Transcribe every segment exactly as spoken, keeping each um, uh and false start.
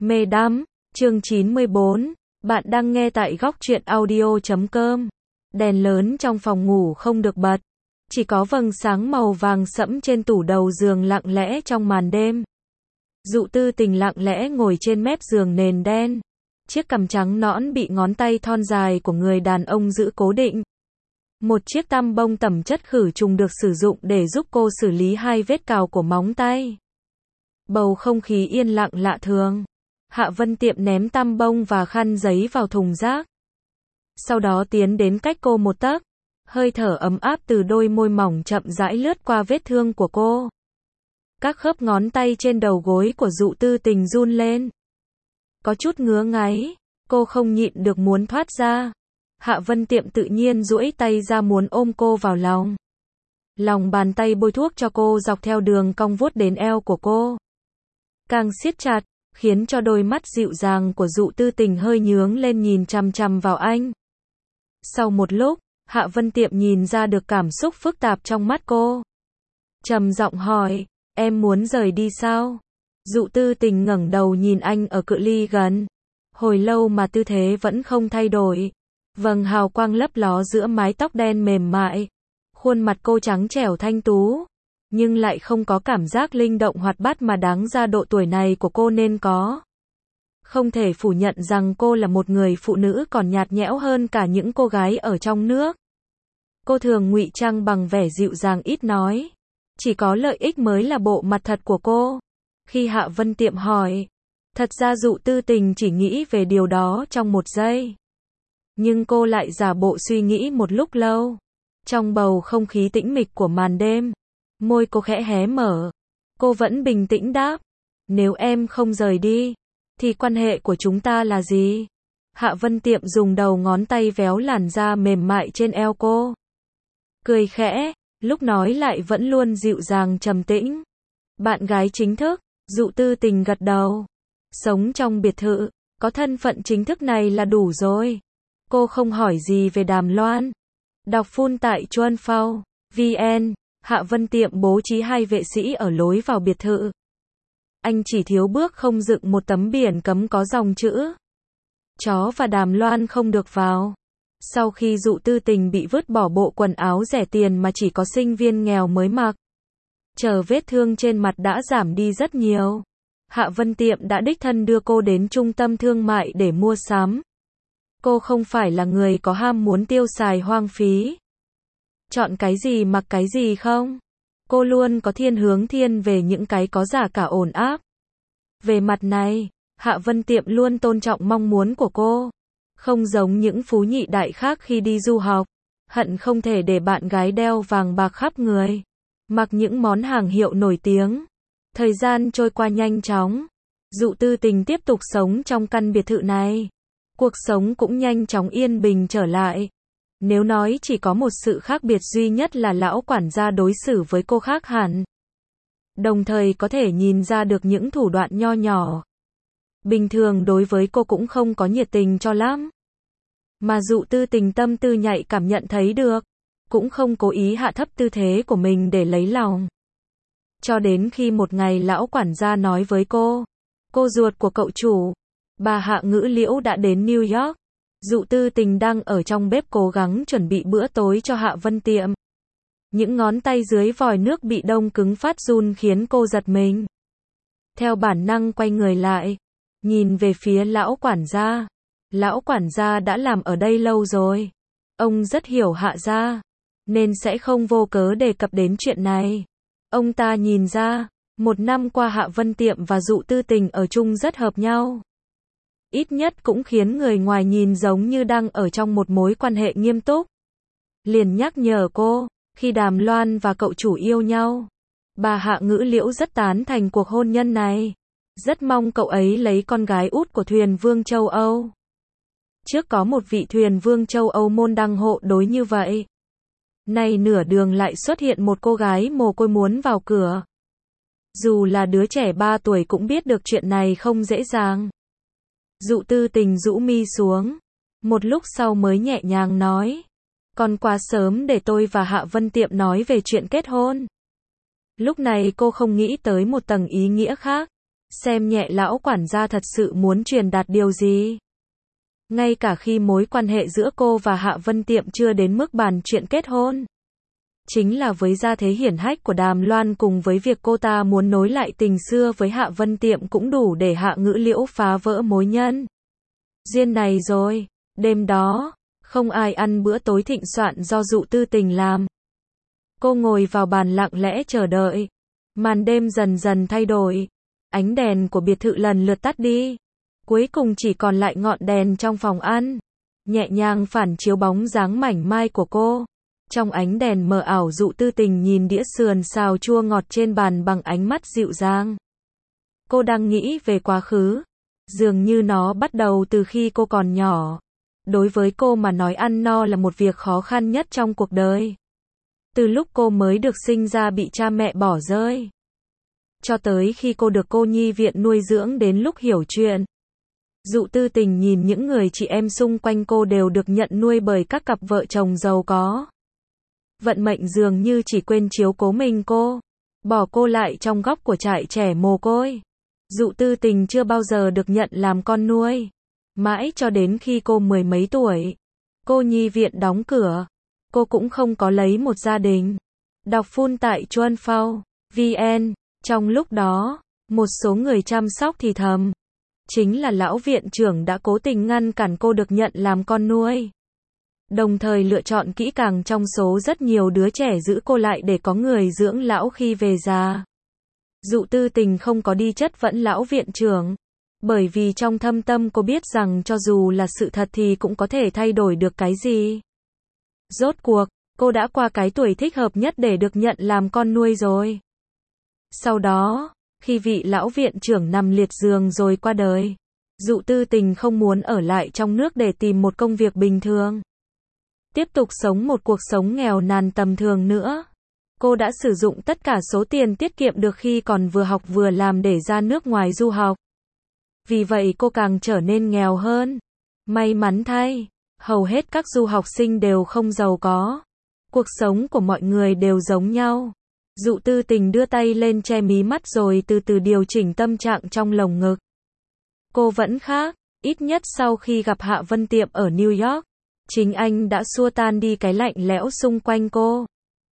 Mê đắm, chương chín mươi bốn, bạn đang nghe tại góc truyện audio chấm com. Đèn lớn trong phòng ngủ không được bật, chỉ có vầng sáng màu vàng sẫm trên tủ đầu giường lặng lẽ trong màn đêm. Dụ Tư Tình lặng lẽ ngồi trên mép giường nền đen, chiếc cằm trắng nõn bị ngón tay thon dài của người đàn ông giữ cố định. Một chiếc tăm bông tẩm chất khử trùng được sử dụng để giúp cô xử lý hai vết cào của móng tay. Bầu không khí yên lặng lạ thường. Hạ Vân Tiệm ném tăm bông và khăn giấy vào thùng rác. Sau đó tiến đến cách cô một tấc. Hơi thở ấm áp từ đôi môi mỏng chậm rãi lướt qua vết thương của cô. Các khớp ngón tay trên đầu gối của Dụ Tư Tình run lên. Có chút ngứa ngáy, cô không nhịn được muốn thoát ra. Hạ Vân Tiệm tự nhiên duỗi tay ra muốn ôm cô vào lòng. Lòng bàn tay bôi thuốc cho cô dọc theo đường cong vuốt đến eo của cô. Càng siết chặt, khiến cho đôi mắt dịu dàng của Dụ Tư Tình hơi nhướng lên nhìn chằm chằm vào anh. Sau một lúc, Hạ Vân Tiệm nhìn ra được cảm xúc phức tạp trong mắt cô. Trầm giọng hỏi, em muốn rời đi sao? Dụ Tư Tình ngẩng đầu nhìn anh ở cự ly gần. Hồi lâu mà tư thế vẫn không thay đổi. Vầng hào quang lấp ló giữa mái tóc đen mềm mại. Khuôn mặt cô trắng trẻo thanh tú, nhưng lại không có cảm giác linh động hoạt bát mà đáng ra độ tuổi này của cô nên có. Không thể phủ nhận rằng cô là một người phụ nữ còn nhạt nhẽo hơn cả những cô gái ở trong nước. Cô thường ngụy trang bằng vẻ dịu dàng ít nói. Chỉ có lợi ích mới là bộ mặt thật của cô. Khi Hạ Vân Tiệm hỏi, thật ra Dụ Tư Tình chỉ nghĩ về điều đó trong một giây. Nhưng cô lại giả bộ suy nghĩ một lúc lâu. Trong bầu không khí tĩnh mịch của màn đêm, môi cô khẽ hé mở. Cô vẫn bình tĩnh đáp, nếu em không rời đi, thì quan hệ của chúng ta là gì? Hạ Vân Tiệm dùng đầu ngón tay véo làn da mềm mại trên eo cô. Cười khẽ, lúc nói lại vẫn luôn dịu dàng trầm tĩnh. Bạn gái chính thức, Dụ Tư Tình gật đầu. Sống trong biệt thự, có thân phận chính thức này là đủ rồi. Cô không hỏi gì về Đàm Loan. Đọc full tại chuan phao chấm vn. Hạ Vân Tiệm bố trí hai vệ sĩ ở lối vào biệt thự. Anh chỉ thiếu bước không dựng một tấm biển cấm có dòng chữ chó và Đàm Loan không được vào. Sau khi Dụ Tư Tình bị vứt bỏ bộ quần áo rẻ tiền mà chỉ có sinh viên nghèo mới mặc, chờ vết thương trên mặt đã giảm đi rất nhiều. Hạ Vân Tiệm đã đích thân đưa cô đến trung tâm thương mại để mua sắm. Cô không phải là người có ham muốn tiêu xài hoang phí. Chọn cái gì mặc cái gì không? Cô luôn có thiên hướng thiên về những cái có giá cả ổn áp. Về mặt này, Hạ Vân Tiệm luôn tôn trọng mong muốn của cô. Không giống những phú nhị đại khác khi đi du học, hận không thể để bạn gái đeo vàng bạc khắp người, mặc những món hàng hiệu nổi tiếng. Thời gian trôi qua nhanh chóng. Dụ Tư Tình tiếp tục sống trong căn biệt thự này. Cuộc sống cũng nhanh chóng yên bình trở lại. Nếu nói chỉ có một sự khác biệt duy nhất là lão quản gia đối xử với cô khác hẳn. Đồng thời có thể nhìn ra được những thủ đoạn nho nhỏ. Bình thường đối với cô cũng không có nhiệt tình cho lắm. Mà Dụ Tư Tình tâm tư nhạy cảm nhận thấy được. Cũng không cố ý hạ thấp tư thế của mình để lấy lòng. Cho đến khi một ngày lão quản gia nói với cô, cô ruột của cậu chủ, bà Hạ Ngữ Liễu đã đến New York. Dụ Tư Tình đang ở trong bếp cố gắng chuẩn bị bữa tối cho Hạ Vân Tiệm. Những ngón tay dưới vòi nước bị đông cứng phát run khiến cô giật mình. Theo bản năng quay người lại, nhìn về phía lão quản gia. Lão quản gia đã làm ở đây lâu rồi. Ông rất hiểu Hạ gia, nên sẽ không vô cớ đề cập đến chuyện này. Ông ta nhìn ra, một năm qua Hạ Vân Tiệm và Dụ Tư Tình ở chung rất hợp nhau. Ít nhất cũng khiến người ngoài nhìn giống như đang ở trong một mối quan hệ nghiêm túc. Liền nhắc nhở cô, khi Đàm Loan và cậu chủ yêu nhau, bà Hạ Ngữ Liễu rất tán thành cuộc hôn nhân này. Rất mong cậu ấy lấy con gái út của thuyền vương châu Âu. Trước có một vị thuyền vương châu Âu môn đăng hộ đối như vậy. Nay nửa đường lại xuất hiện một cô gái mồ côi muốn vào cửa. Dù là đứa trẻ ba tuổi cũng biết được chuyện này không dễ dàng. Dụ Tư Tình rũ mi xuống. Một lúc sau mới nhẹ nhàng nói. Còn quá sớm để tôi và Hạ Vân Tiệm nói về chuyện kết hôn. Lúc này cô không nghĩ tới một tầng ý nghĩa khác. xem nhẹ lão quản gia thật sự muốn truyền đạt điều gì. Ngay cả khi mối quan hệ giữa cô và Hạ Vân Tiệm chưa đến mức bàn chuyện kết hôn. Chính là với gia thế hiển hách của Đàm Loan cùng với việc cô ta muốn nối lại tình xưa với Hạ Vân Tiệm cũng đủ để Hạ Ngữ Liễu phá vỡ mối nhân duyên này rồi. Đêm đó, không ai ăn bữa tối thịnh soạn do Dụ Tư Tình làm. Cô ngồi vào bàn lặng lẽ chờ đợi. Màn đêm dần dần thay đổi. Ánh đèn của biệt thự lần lượt tắt đi. Cuối cùng chỉ còn lại ngọn đèn trong phòng ăn. Nhẹ nhàng phản chiếu bóng dáng mảnh mai của cô. Trong ánh đèn mờ ảo, Dụ Tư Tình nhìn đĩa sườn xào chua ngọt trên bàn bằng ánh mắt dịu dàng. Cô đang nghĩ về quá khứ. Dường như nó bắt đầu từ khi cô còn nhỏ. Đối với cô mà nói ăn no là một việc khó khăn nhất trong cuộc đời. Từ lúc cô mới được sinh ra bị cha mẹ bỏ rơi. Cho tới khi cô được cô nhi viện nuôi dưỡng đến lúc hiểu chuyện. Dụ Tư Tình nhìn những người chị em xung quanh cô đều được nhận nuôi bởi các cặp vợ chồng giàu có. Vận mệnh dường như chỉ quên chiếu cố mình cô. Bỏ cô lại trong góc của trại trẻ mồ côi. Dụ Tư Tình chưa bao giờ được nhận làm con nuôi. Mãi cho đến khi cô mười mấy tuổi. Cô nhi viện đóng cửa. Cô cũng không có lấy một gia đình. Đọc full tại chuan phao chấm vn. Trong lúc đó, một số người chăm sóc thì thầm. Chính là lão viện trưởng đã cố tình ngăn cản cô được nhận làm con nuôi. Đồng thời lựa chọn kỹ càng trong số rất nhiều đứa trẻ giữ cô lại để có người dưỡng lão khi về già. Dụ Tư Tình không có đi chất vấn lão viện trưởng. Bởi vì trong thâm tâm cô biết rằng cho dù là sự thật thì cũng có thể thay đổi được cái gì. Rốt cuộc, cô đã qua cái tuổi thích hợp nhất để được nhận làm con nuôi rồi. Sau đó, khi vị lão viện trưởng nằm liệt giường rồi qua đời, Dụ Tư Tình không muốn ở lại trong nước để tìm một công việc bình thường. Tiếp tục sống một cuộc sống nghèo nàn tầm thường nữa. Cô đã sử dụng tất cả số tiền tiết kiệm được khi còn vừa học vừa làm để ra nước ngoài du học. Vì vậy cô càng trở nên nghèo hơn. May mắn thay, hầu hết các du học sinh đều không giàu có. Cuộc sống của mọi người đều giống nhau. Dụ Tư Tình đưa tay lên che mí mắt rồi từ từ điều chỉnh tâm trạng trong lồng ngực. Cô vẫn khác, ít nhất sau khi gặp Hạ Vân Tiệm ở New York. Chính anh đã xua tan đi cái lạnh lẽo xung quanh cô.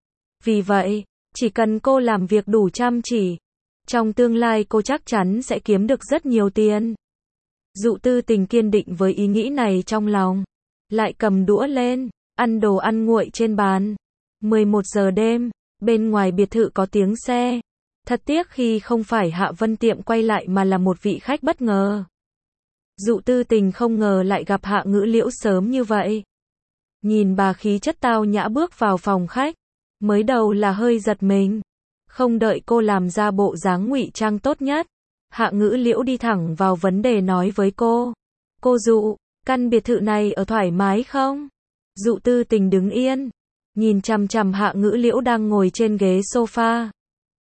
Vì vậy, chỉ cần cô làm việc đủ chăm chỉ, trong tương lai cô chắc chắn sẽ kiếm được rất nhiều tiền. Dụ Tư Tình kiên định với ý nghĩ này trong lòng. Lại cầm đũa lên, ăn đồ ăn nguội trên bàn. mười một giờ đêm, bên ngoài biệt thự có tiếng xe. Thật tiếc khi không phải Hạ Vân Tiệm quay lại mà là một vị khách bất ngờ. Dụ Tư Tình không ngờ lại gặp Hạ Ngữ Liễu sớm như vậy. Nhìn bà khí chất tao nhã bước vào phòng khách. Mới đầu là hơi giật mình. Không đợi cô làm ra bộ dáng ngụy trang tốt nhất. Hạ Ngữ Liễu đi thẳng vào vấn đề nói với cô. Cô Dụ, căn biệt thự này ở thoải mái không? Dụ Tư Tình đứng yên. Nhìn chằm chằm Hạ Ngữ Liễu đang ngồi trên ghế sofa.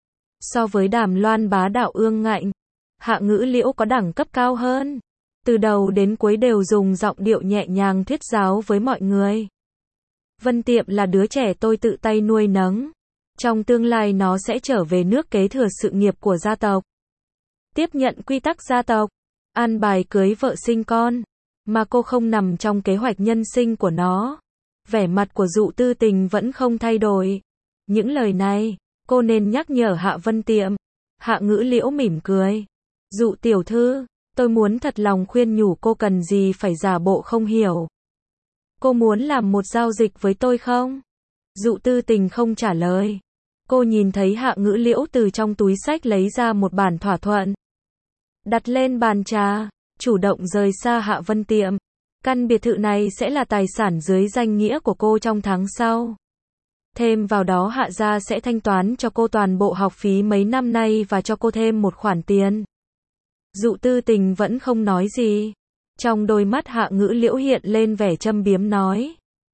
So với Đàm Loan bá đạo ương ngạnh, Hạ Ngữ Liễu có đẳng cấp cao hơn. Từ đầu đến cuối đều dùng giọng điệu nhẹ nhàng thuyết giáo với mọi người. Vân Tiệm là đứa trẻ tôi tự tay nuôi nấng. Trong tương lai nó sẽ trở về nước kế thừa sự nghiệp của gia tộc. Tiếp nhận quy tắc gia tộc. An bài cưới vợ sinh con. Mà cô không nằm trong kế hoạch nhân sinh của nó. Vẻ mặt của Dụ Tư Tình vẫn không thay đổi. Những lời này, cô nên nhắc nhở Hạ Vân Tiệm. Hạ Ngữ Liễu mỉm cười. Dụ tiểu thư, tôi muốn thật lòng khuyên nhủ cô cần gì phải giả bộ không hiểu. Cô muốn làm một giao dịch với tôi không? Dụ Tư Tình không trả lời. Cô nhìn thấy Hạ Ngữ Liễu từ trong túi xách lấy ra một bản thỏa thuận. Đặt lên bàn trà, chủ động rời xa Hạ Vân Tiệm. Căn biệt thự này sẽ là tài sản dưới danh nghĩa của cô trong tháng sau. Thêm vào đó Hạ gia sẽ thanh toán cho cô toàn bộ học phí mấy năm nay và cho cô thêm một khoản tiền. Dụ Tư Tình vẫn không nói gì. Trong đôi mắt Hạ Ngữ Liễu hiện lên vẻ châm biếm nói.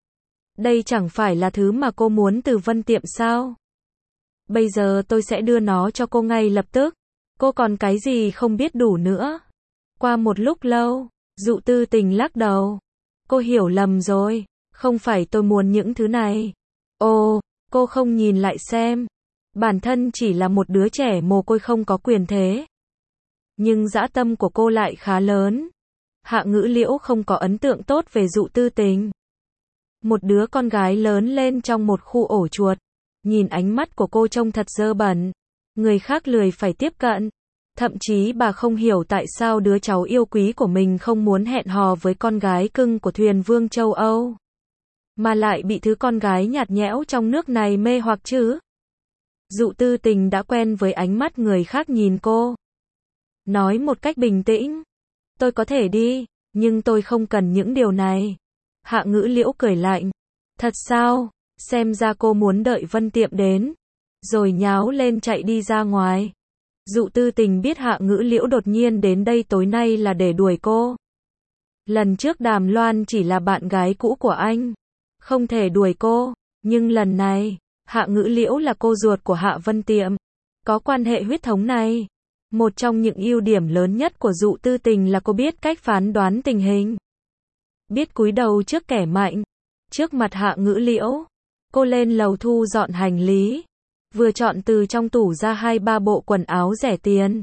Đây chẳng phải là thứ mà cô muốn từ Vân Tiệm sao? Bây giờ tôi sẽ đưa nó cho cô ngay lập tức. Cô còn cái gì không biết đủ nữa. Qua một lúc lâu, Dụ Tư Tình lắc đầu. Cô hiểu lầm rồi. Không phải tôi muốn những thứ này. Ồ, cô không nhìn lại xem. Bản thân chỉ là một đứa trẻ mồ côi không có quyền thế. nhưng dã tâm của cô lại khá lớn. Hạ Ngữ Liễu không có ấn tượng tốt về Dụ Tư Tình. Một đứa con gái lớn lên trong một khu ổ chuột, nhìn ánh mắt của cô trông thật dơ bẩn, người khác lười phải tiếp cận. Thậm chí bà không hiểu tại sao đứa cháu yêu quý của mình không muốn hẹn hò với con gái cưng của thuyền vương châu Âu, mà lại bị thứ con gái nhạt nhẽo trong nước này mê hoặc chứ. Dụ Tư Tình đã quen với ánh mắt người khác nhìn cô. Nói một cách bình tĩnh, tôi có thể đi, nhưng tôi không cần những điều này. Hạ Ngữ Liễu cười lạnh. Thật sao? Xem ra cô muốn đợi Vân Tiệm đến, rồi nháo lên chạy đi ra ngoài. Dụ Tư Tình biết Hạ Ngữ Liễu đột nhiên đến đây tối nay là để đuổi cô. Lần trước Đàm Loan chỉ là bạn gái cũ của anh, không thể đuổi cô, nhưng lần này, Hạ Ngữ Liễu là cô ruột của Hạ Vân Tiệm, có quan hệ huyết thống này. Một trong những ưu điểm lớn nhất của Dụ Tư Tình là cô biết cách phán đoán tình hình, biết cúi đầu trước kẻ mạnh. Trước mặt Hạ Ngữ Liễu, cô lên lầu thu dọn hành lý, vừa chọn từ trong tủ ra hai ba bộ quần áo rẻ tiền,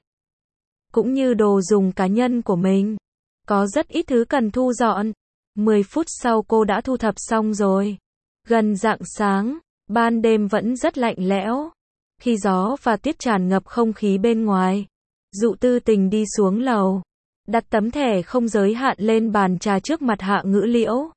cũng như đồ dùng cá nhân của mình. Có rất ít thứ cần thu dọn. mười phút sau cô đã thu thập xong rồi. Gần rạng sáng, ban đêm vẫn rất lạnh lẽo, khi gió và tuyết tràn ngập không khí bên ngoài. Dụ Tư Tình đi xuống lầu, đặt tấm thẻ không giới hạn lên bàn trà trước mặt Hạ Ngữ Liễu.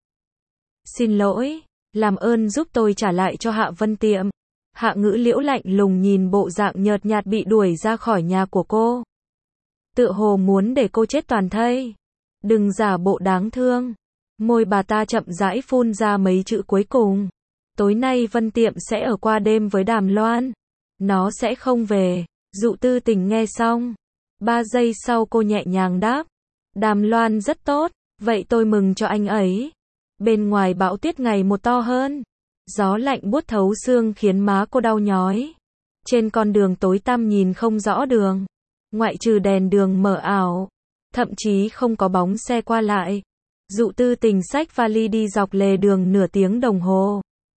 Xin lỗi, làm ơn giúp tôi trả lại cho Hạ Vân Tiệm. Hạ Ngữ Liễu lạnh lùng nhìn bộ dạng nhợt nhạt bị đuổi ra khỏi nhà của cô, tựa hồ muốn để cô chết toàn thây. Đừng giả bộ đáng thương. Môi bà ta chậm rãi phun ra mấy chữ cuối cùng. Tối nay Vân Tiệm sẽ ở qua đêm với Đàm Loan. Nó sẽ không về. Dụ Tư Tình nghe xong, ba giây sau cô nhẹ nhàng đáp. Đàm Loan rất tốt, vậy tôi mừng cho anh ấy. Bên ngoài bão tuyết ngày một to hơn. Gió lạnh buốt thấu xương khiến má cô đau nhói. Trên con đường tối tăm nhìn không rõ đường, ngoại trừ đèn đường mờ ảo, thậm chí không có bóng xe qua lại. Dụ Tư Tình xách vali đi dọc lề đường nửa tiếng đồng hồ.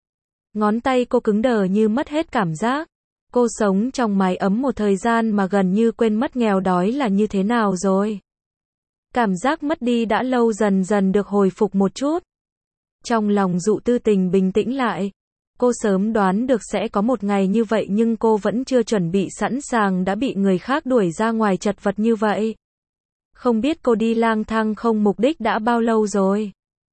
Ngón tay cô cứng đờ như mất hết cảm giác. Cô sống trong mái ấm một thời gian mà gần như quên mất nghèo đói là như thế nào rồi. Cảm giác mất đi đã lâu dần dần được hồi phục một chút. Trong lòng Dụ Tư Tình bình tĩnh lại. Cô sớm đoán được sẽ có một ngày như vậy nhưng cô vẫn chưa chuẩn bị sẵn sàng đã bị người khác đuổi ra ngoài chật vật như vậy. Không biết cô đi lang thang không mục đích đã bao lâu rồi.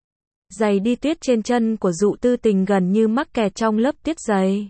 Giày đi tuyết trên chân của Dụ Tư Tình gần như mắc kẹt trong lớp tuyết dày.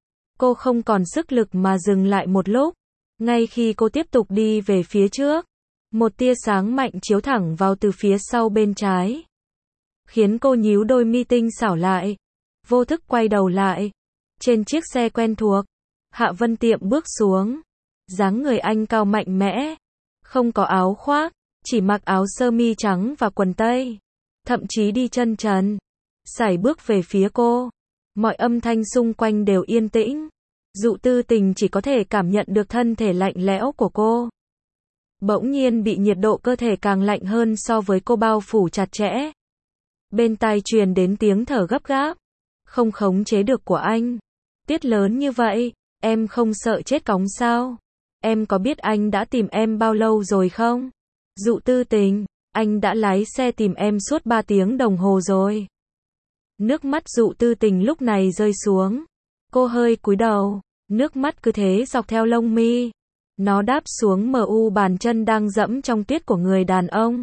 Cô không còn sức lực mà dừng lại một lúc. Ngay khi cô tiếp tục đi về phía trước, một tia sáng mạnh chiếu thẳng vào từ phía sau bên trái, khiến cô nhíu đôi mi tinh xảo lại. Vô thức quay đầu lại. Trên chiếc xe quen thuộc, Hạ Vân Tiệm bước xuống. Dáng người anh cao mạnh mẽ, không có áo khoác, chỉ mặc áo sơ mi trắng và quần tây, thậm chí đi chân trần, sải bước về phía cô. Mọi âm thanh xung quanh đều yên tĩnh. Dụ Tư Tình chỉ có thể cảm nhận được thân thể lạnh lẽo của cô. Bỗng nhiên bị nhiệt độ cơ thể càng lạnh hơn so với cô bao phủ chặt chẽ. Bên tai truyền đến tiếng thở gấp gáp, không khống chế được của anh. Tuyết lớn như vậy, em không sợ chết cóng sao? Em có biết anh đã tìm em bao lâu rồi không? Dụ Tư Tình, anh đã lái xe tìm em suốt ba tiếng đồng hồ rồi. Nước mắt Dụ Tư Tình lúc này rơi xuống. Cô hơi cúi đầu, nước mắt cứ thế dọc theo lông mi. Nó đáp xuống mờ u bàn chân đang dẫm trong tuyết của người đàn ông.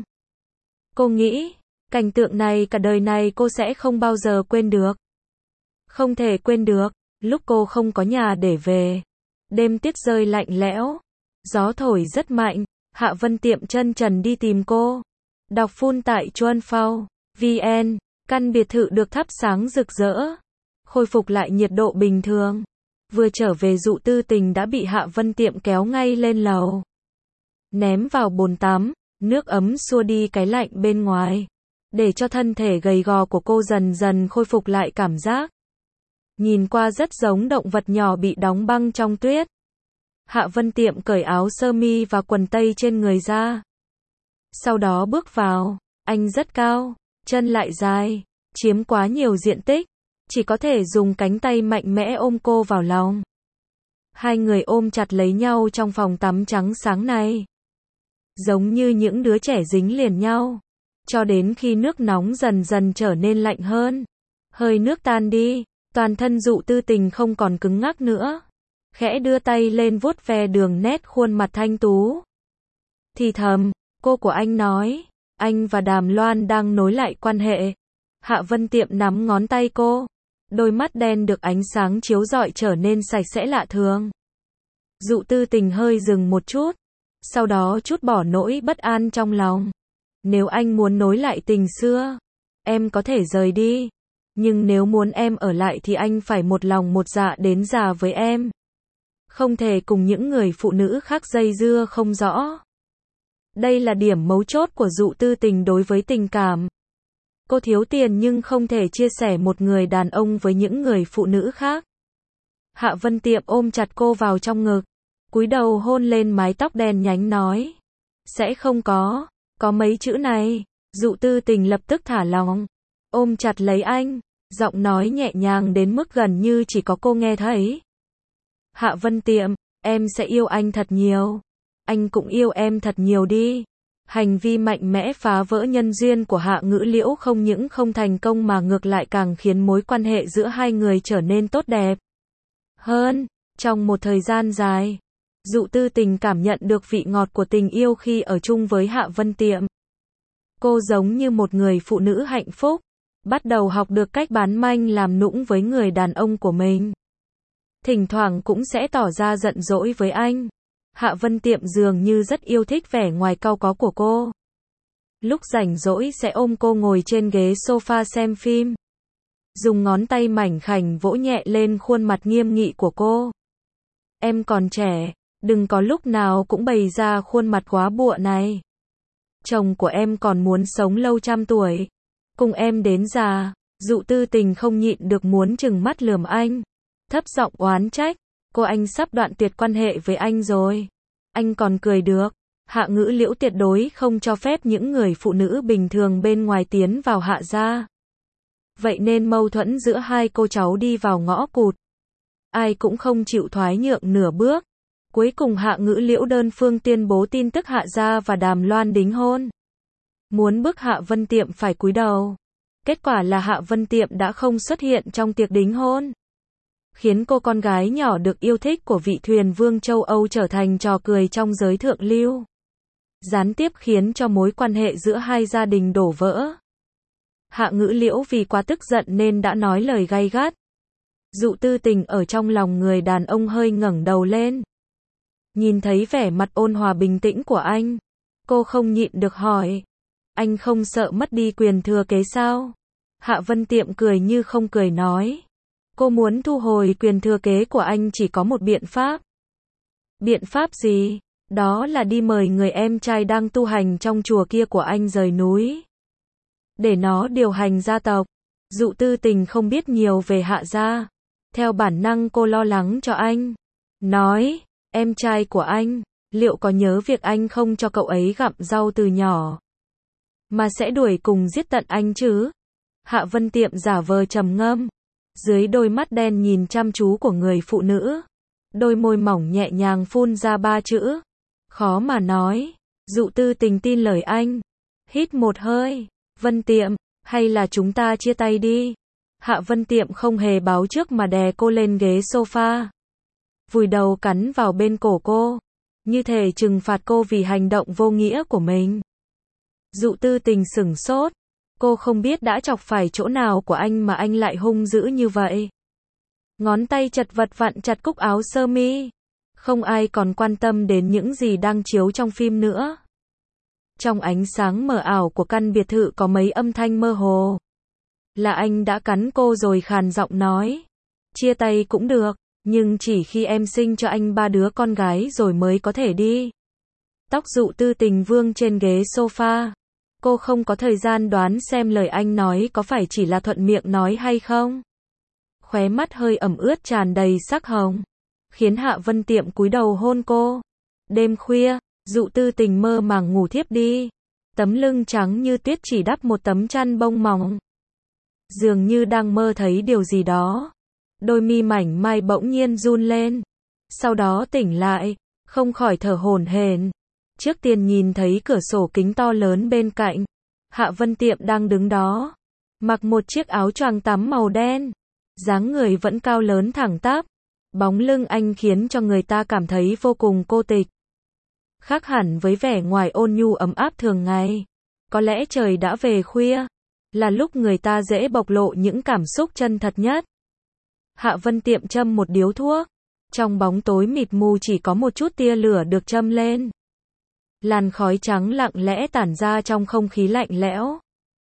Cô nghĩ, cảnh tượng này cả đời này cô sẽ không bao giờ quên được. Không thể quên được, lúc cô không có nhà để về. Đêm tuyết rơi lạnh lẽo, gió thổi rất mạnh, Hạ Vân Tiệm chân trần đi tìm cô. Đọc phun tại chuan phao vn, căn biệt thự được thắp sáng rực rỡ, khôi phục lại nhiệt độ bình thường. Vừa trở về Dụ Tư Tình đã bị Hạ Vân Tiệm kéo ngay lên lầu, ném vào bồn tắm, nước ấm xua đi cái lạnh bên ngoài, để cho thân thể gầy gò của cô dần dần khôi phục lại cảm giác. Nhìn qua rất giống động vật nhỏ bị đóng băng trong tuyết. Hạ Vân Tiệm cởi áo sơ mi và quần tây trên người ra. Sau đó bước vào. Anh rất cao, chân lại dài, chiếm quá nhiều diện tích, chỉ có thể dùng cánh tay mạnh mẽ ôm cô vào lòng. Hai người ôm chặt lấy nhau trong phòng tắm trắng sáng này. giống như những đứa trẻ dính liền nhau, cho đến khi nước nóng dần dần trở nên lạnh hơn. Hơi nước tan đi, toàn thân Dụ Tư Tình không còn cứng ngắc nữa. Khẽ đưa tay lên vuốt ve đường nét khuôn mặt thanh tú. Thì thầm, cô của anh nói, anh và Đàm Loan đang nối lại quan hệ. Hạ Vân Tiệm nắm ngón tay cô. Đôi mắt đen được ánh sáng chiếu rọi trở nên sạch sẽ lạ thường. Dụ Tư Tình hơi dừng một chút, sau đó trút bỏ nỗi bất an trong lòng. Nếu anh muốn nối lại tình xưa, em có thể rời đi. Nhưng nếu muốn em ở lại thì anh phải một lòng một dạ đến già với em. Không thể cùng những người phụ nữ khác dây dưa không rõ. Đây là điểm mấu chốt của Dụ Tư Tình đối với tình cảm. Cô thiếu tiền nhưng không thể chia sẻ một người đàn ông với những người phụ nữ khác. Hạ Vân Tiệm ôm chặt cô vào trong ngực, cúi đầu hôn lên mái tóc đen nhánh nói. Sẽ không có, có mấy chữ này. Dụ Tư Tình lập tức thả lỏng, ôm chặt lấy anh, giọng nói nhẹ nhàng đến mức gần như chỉ có cô nghe thấy. Hạ Vân Tiệm, em sẽ yêu anh thật nhiều. Anh cũng yêu em thật nhiều đi. Hành vi mạnh mẽ phá vỡ nhân duyên của Hạ Ngữ Liễu không những không thành công mà ngược lại càng khiến mối quan hệ giữa hai người trở nên tốt đẹp hơn. Trong một thời gian dài, Dụ Tư Tình cảm nhận được vị ngọt của tình yêu khi ở chung với Hạ Vân Tiệm. Cô giống như một người phụ nữ hạnh phúc, bắt đầu học được cách bán manh làm nũng với người đàn ông của mình. Thỉnh thoảng cũng sẽ tỏ ra giận dỗi với anh. Hạ Vân Tiệm dường như rất yêu thích vẻ ngoài cau có của cô. Lúc rảnh rỗi sẽ ôm cô ngồi trên ghế sofa xem phim. Dùng ngón tay mảnh khảnh vỗ nhẹ lên khuôn mặt nghiêm nghị của cô. Em còn trẻ, đừng có lúc nào cũng bày ra khuôn mặt quá bụa này. Chồng của em còn muốn sống lâu trăm tuổi. Cùng em đến già. Dụ Tư Tình không nhịn được muốn trừng mắt lườm anh. Thấp giọng oán trách. Cô anh sắp đoạn tuyệt quan hệ với anh rồi. Anh còn cười được. Hạ Ngữ Liễu tuyệt đối không cho phép những người phụ nữ bình thường bên ngoài tiến vào Hạ gia. Vậy nên mâu thuẫn giữa hai cô cháu đi vào ngõ cụt. Ai cũng không chịu thoái nhượng nửa bước. Cuối cùng Hạ Ngữ Liễu đơn phương tuyên bố tin tức Hạ gia và Đàm Loan đính hôn. Muốn bức Hạ Vân Tiệm phải cúi đầu. Kết quả là Hạ Vân Tiệm đã không xuất hiện trong tiệc đính hôn. Khiến cô con gái nhỏ được yêu thích của vị thuyền vương châu Âu trở thành trò cười trong giới thượng lưu. Gián tiếp khiến cho mối quan hệ giữa hai gia đình đổ vỡ. Hạ Ngữ Liễu vì quá tức giận nên đã nói lời gay gắt. Dụ Tư Tình ở trong lòng người đàn ông hơi ngẩng đầu lên. Nhìn thấy vẻ mặt ôn hòa bình tĩnh của anh, cô không nhịn được hỏi. Anh không sợ mất đi quyền thừa kế sao? Hạ Vân Tiệm cười như không cười nói. Cô muốn thu hồi quyền thừa kế của anh chỉ có một biện pháp. Biện pháp gì? Đó là đi mời người em trai đang tu hành trong chùa kia của anh rời núi. Để nó điều hành gia tộc. Dụ Tư Tình không biết nhiều về Hạ gia. Theo bản năng cô lo lắng cho anh. Nói, em trai của anh, liệu có nhớ việc anh không cho cậu ấy gặm rau từ nhỏ? Mà sẽ đuổi cùng giết tận anh chứ? Hạ Vân Tiệm giả vờ trầm ngâm. Dưới đôi mắt đen nhìn chăm chú của người phụ nữ. Đôi môi mỏng nhẹ nhàng phun ra ba chữ. Khó mà nói. Dụ Tư Tình tin lời anh. Hít một hơi. Vân Tiệm, hay là chúng ta chia tay đi? Hạ Vân Tiệm không hề báo trước mà đè cô lên ghế sofa. Vùi đầu cắn vào bên cổ cô. Như thể trừng phạt cô vì hành động vô nghĩa của mình. Dụ Tư Tình sửng sốt. Cô không biết đã chọc phải chỗ nào của anh mà anh lại hung dữ như vậy. Ngón tay chật vật vặn chặt cúc áo sơ mi. Không ai còn quan tâm đến những gì đang chiếu trong phim nữa. Trong ánh sáng mờ ảo của căn biệt thự có mấy âm thanh mơ hồ. Là anh đã cắn cô rồi khàn giọng nói. Chia tay cũng được, nhưng chỉ khi em sinh cho anh ba đứa con gái rồi mới có thể đi. Tóc Dụ Tư Tình vương trên ghế sofa. Cô không có thời gian đoán xem lời anh nói có phải chỉ là thuận miệng nói hay không. Khóe mắt hơi ẩm ướt tràn đầy sắc hồng. Khiến Hạ Vân Tiệm cúi đầu hôn cô. Đêm khuya, Dụ Tư Tình mơ màng ngủ thiếp đi. Tấm lưng trắng như tuyết chỉ đắp một tấm chăn bông mỏng. Dường như đang mơ thấy điều gì đó. Đôi mi mảnh mai bỗng nhiên run lên. Sau đó tỉnh lại, không khỏi thở hổn hển. Trước tiên nhìn thấy cửa sổ kính to lớn bên cạnh. Hạ Vân Tiệm đang đứng đó. Mặc một chiếc áo choàng tắm màu đen. Dáng người vẫn cao lớn thẳng tắp. Bóng lưng anh khiến cho người ta cảm thấy vô cùng cô tịch. Khác hẳn với vẻ ngoài ôn nhu ấm áp thường ngày. Có lẽ trời đã về khuya. Là lúc người ta dễ bộc lộ những cảm xúc chân thật nhất. Hạ Vân Tiệm châm một điếu thuốc. Trong bóng tối mịt mù chỉ có một chút tia lửa được châm lên. Làn khói trắng lặng lẽ tản ra trong không khí lạnh lẽo.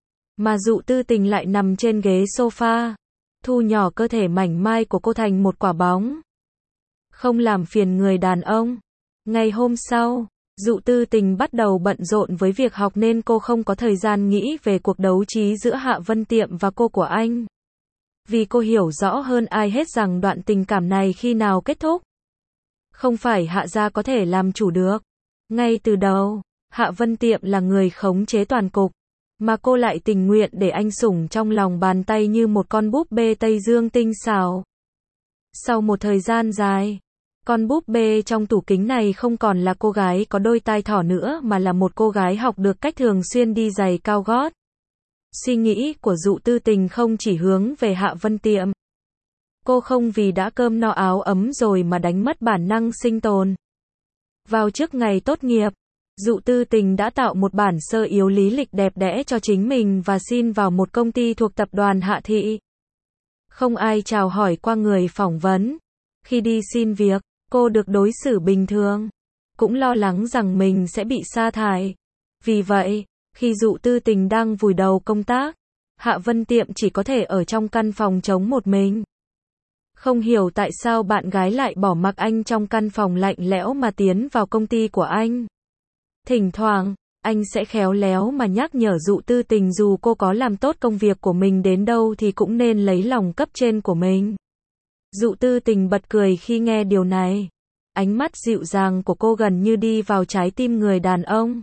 Mà Dụ Tư Tình lại nằm trên ghế sofa. Thu nhỏ cơ thể mảnh mai của cô thành một quả bóng. Không làm phiền người đàn ông. Ngày hôm sau, Dụ Tư Tình bắt đầu bận rộn với việc học nên cô không có thời gian nghĩ về cuộc đấu trí giữa Hạ Vân Tiệm và cô của anh. Vì cô hiểu rõ hơn ai hết rằng đoạn tình cảm này khi nào kết thúc. Không phải Hạ gia có thể làm chủ được. Ngay từ đầu, Hạ Vân Tiệm là người khống chế toàn cục. Mà cô lại tình nguyện để anh sủng trong lòng bàn tay như một con búp bê Tây Dương tinh xảo. Sau một thời gian dài, con búp bê trong tủ kính này không còn là cô gái có đôi tai thỏ nữa mà là một cô gái học được cách thường xuyên đi giày cao gót. Suy nghĩ của Dụ Tư Tình không chỉ hướng về Hạ Vân Tiệm. Cô không vì đã cơm no áo ấm rồi mà đánh mất bản năng sinh tồn. Vào trước ngày tốt nghiệp, Dụ Tư Tình đã tạo một bản sơ yếu lý lịch đẹp đẽ cho chính mình và xin vào một công ty thuộc tập đoàn Hạ Thị. Không ai chào hỏi qua người phỏng vấn. Khi đi xin việc, cô được đối xử bình thường. Cũng lo lắng rằng mình sẽ bị sa thải. Vì vậy, khi Dụ Tư Tình đang vùi đầu công tác, Hạ Vân Tiệm chỉ có thể ở trong căn phòng trống một mình. Không hiểu tại sao bạn gái lại bỏ mặc anh trong căn phòng lạnh lẽo mà tiến vào công ty của anh. Thỉnh thoảng, anh sẽ khéo léo mà nhắc nhở Dụ Tư Tình dù cô có làm tốt công việc của mình đến đâu thì cũng nên lấy lòng cấp trên của mình. Dụ Tư Tình bật cười khi nghe điều này. Ánh mắt dịu dàng của cô gần như đi vào trái tim người đàn ông.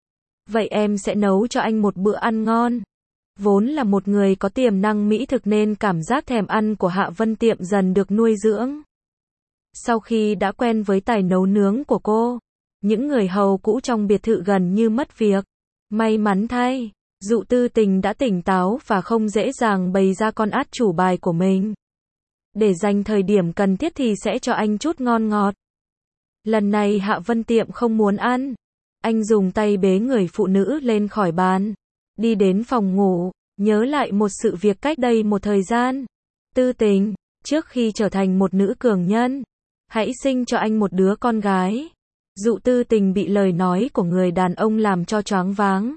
Vậy em sẽ nấu cho anh một bữa ăn ngon. Vốn là một người có tiềm năng mỹ thực nên cảm giác thèm ăn của Hạ Vân Tiệm dần được nuôi dưỡng. Sau khi đã quen với tài nấu nướng của cô, những người hầu cũ trong biệt thự gần như mất việc. May mắn thay, Dụ Tư Tình đã tỉnh táo và không dễ dàng bày ra con át chủ bài của mình. Để dành thời điểm cần thiết thì sẽ cho anh chút ngon ngọt. Lần này Hạ Vân Tiệm không muốn ăn. Anh dùng tay bế người phụ nữ lên khỏi bàn. Đi đến phòng ngủ, nhớ lại một sự việc cách đây một thời gian. Tư Tình, trước khi trở thành một nữ cường nhân, hãy sinh cho anh một đứa con gái. Dụ Tư Tình bị lời nói của người đàn ông làm cho choáng váng.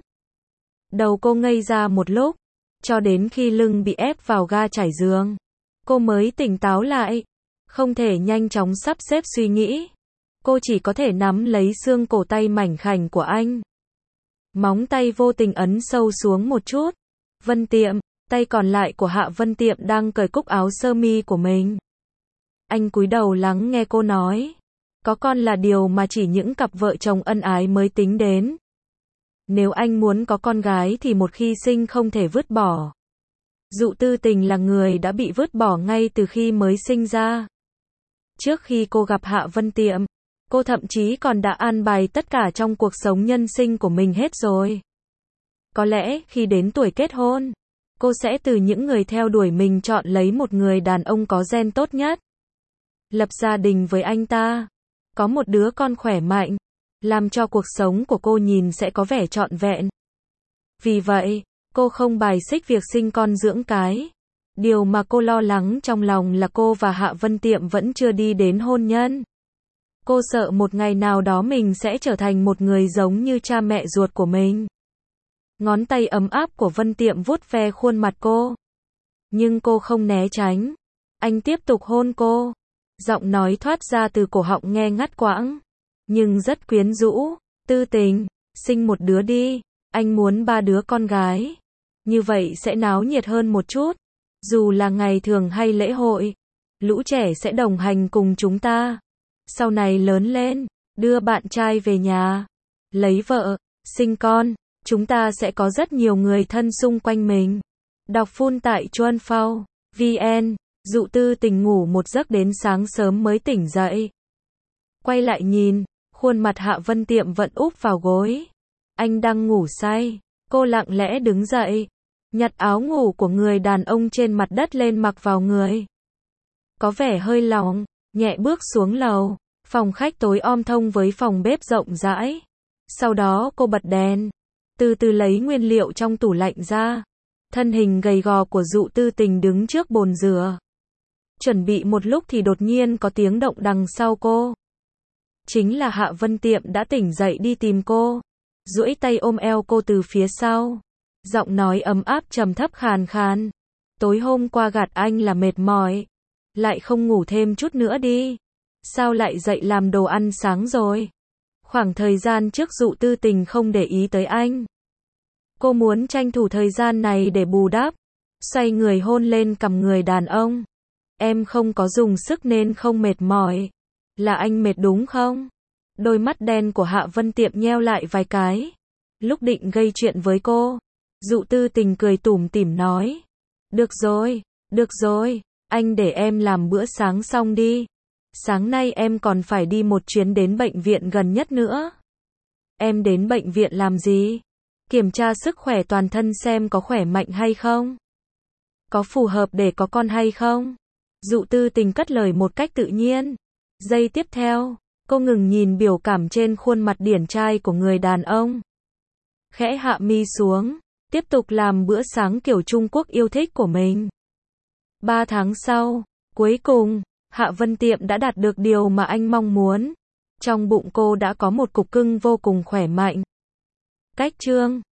Đầu cô ngây ra một lúc, cho đến khi lưng bị ép vào ga trải giường, cô mới tỉnh táo lại. Không thể nhanh chóng sắp xếp suy nghĩ. Cô chỉ có thể nắm lấy xương cổ tay mảnh khảnh của anh. Móng tay vô tình ấn sâu xuống một chút. Vân Tiệm, tay còn lại của Hạ Vân Tiệm đang cởi cúc áo sơ mi của mình. Anh cúi đầu lắng nghe cô nói. Có con là điều mà chỉ những cặp vợ chồng ân ái mới tính đến. Nếu anh muốn có con gái thì một khi sinh không thể vứt bỏ. Dụ Tư Tình là người đã bị vứt bỏ ngay từ khi mới sinh ra. Trước khi cô gặp Hạ Vân Tiệm, cô thậm chí còn đã an bài tất cả trong cuộc sống nhân sinh của mình hết rồi. Có lẽ khi đến tuổi kết hôn, cô sẽ từ những người theo đuổi mình chọn lấy một người đàn ông có gen tốt nhất. Lập gia đình với anh ta. Có một đứa con khỏe mạnh. Làm cho cuộc sống của cô nhìn sẽ có vẻ trọn vẹn. Vì vậy, cô không bài xích việc sinh con dưỡng cái. Điều mà cô lo lắng trong lòng là cô và Hạ Vân Tiệm vẫn chưa đi đến hôn nhân. Cô sợ một ngày nào đó mình sẽ trở thành một người giống như cha mẹ ruột của mình. Ngón tay ấm áp của Vân Tiệm vuốt ve khuôn mặt cô. Nhưng cô không né tránh. Anh tiếp tục hôn cô. Giọng nói thoát ra từ cổ họng nghe ngắt quãng. Nhưng rất quyến rũ. Tư Tình, sinh một đứa đi. Anh muốn ba đứa con gái. Như vậy sẽ náo nhiệt hơn một chút. Dù là ngày thường hay lễ hội, lũ trẻ sẽ đồng hành cùng chúng ta. Sau này lớn lên, đưa bạn trai về nhà, lấy vợ, sinh con, chúng ta sẽ có rất nhiều người thân xung quanh mình. Đọc full tại chuan phao chấm vn. Dụ Tư Tình ngủ một giấc đến sáng sớm mới tỉnh dậy. Quay lại nhìn, Khuôn mặt Hạ Vân Tiệm vẫn úp vào gối. Anh đang ngủ say. Cô lặng lẽ đứng dậy, nhặt áo ngủ của người đàn ông trên mặt đất lên mặc vào người. Có vẻ hơi lỏng, nhẹ bước xuống lầu. Phòng khách tối om thông với phòng bếp rộng rãi. Sau đó cô bật đèn, từ từ lấy nguyên liệu trong tủ lạnh ra. Thân hình gầy gò của Dụ Tư Tình đứng trước bồn rửa. Chuẩn bị một lúc thì đột nhiên có tiếng động đằng sau cô. Chính là Hạ Vân Tiệm đã tỉnh dậy đi tìm cô. Duỗi tay ôm eo cô từ phía sau. Giọng nói ấm áp trầm thấp khàn khàn. Tối hôm qua gạt anh là mệt mỏi. Lại không ngủ thêm chút nữa đi. Sao lại dậy làm đồ ăn sáng rồi? Khoảng thời gian trước Dụ Tư Tình không để ý tới anh. Cô muốn tranh thủ thời gian này để bù đắp. Xoay người hôn lên cằm người đàn ông. Em không có dùng sức nên không mệt mỏi. Là anh mệt đúng không? Đôi mắt đen của Hạ Vân Tiệm nheo lại vài cái. Lúc định gây chuyện với cô, Dụ Tư Tình cười tủm tỉm nói. Được rồi, được rồi, anh để em làm bữa sáng xong đi. Sáng nay em còn phải đi một chuyến đến bệnh viện gần nhất nữa. Em đến bệnh viện làm gì? Kiểm tra sức khỏe toàn thân xem có khỏe mạnh hay không? Có phù hợp để có con hay không? Dụ Tư Tình cất lời một cách tự nhiên. Giây tiếp theo, cô ngừng nhìn biểu cảm trên khuôn mặt điển trai của người đàn ông. Khẽ hạ mi xuống, tiếp tục làm bữa sáng kiểu Trung Quốc yêu thích của mình. Ba tháng sau, cuối cùng, Hạ Vân Tiệm đã đạt được điều mà anh mong muốn. Trong bụng cô đã có một cục cưng vô cùng khỏe mạnh. Cách chương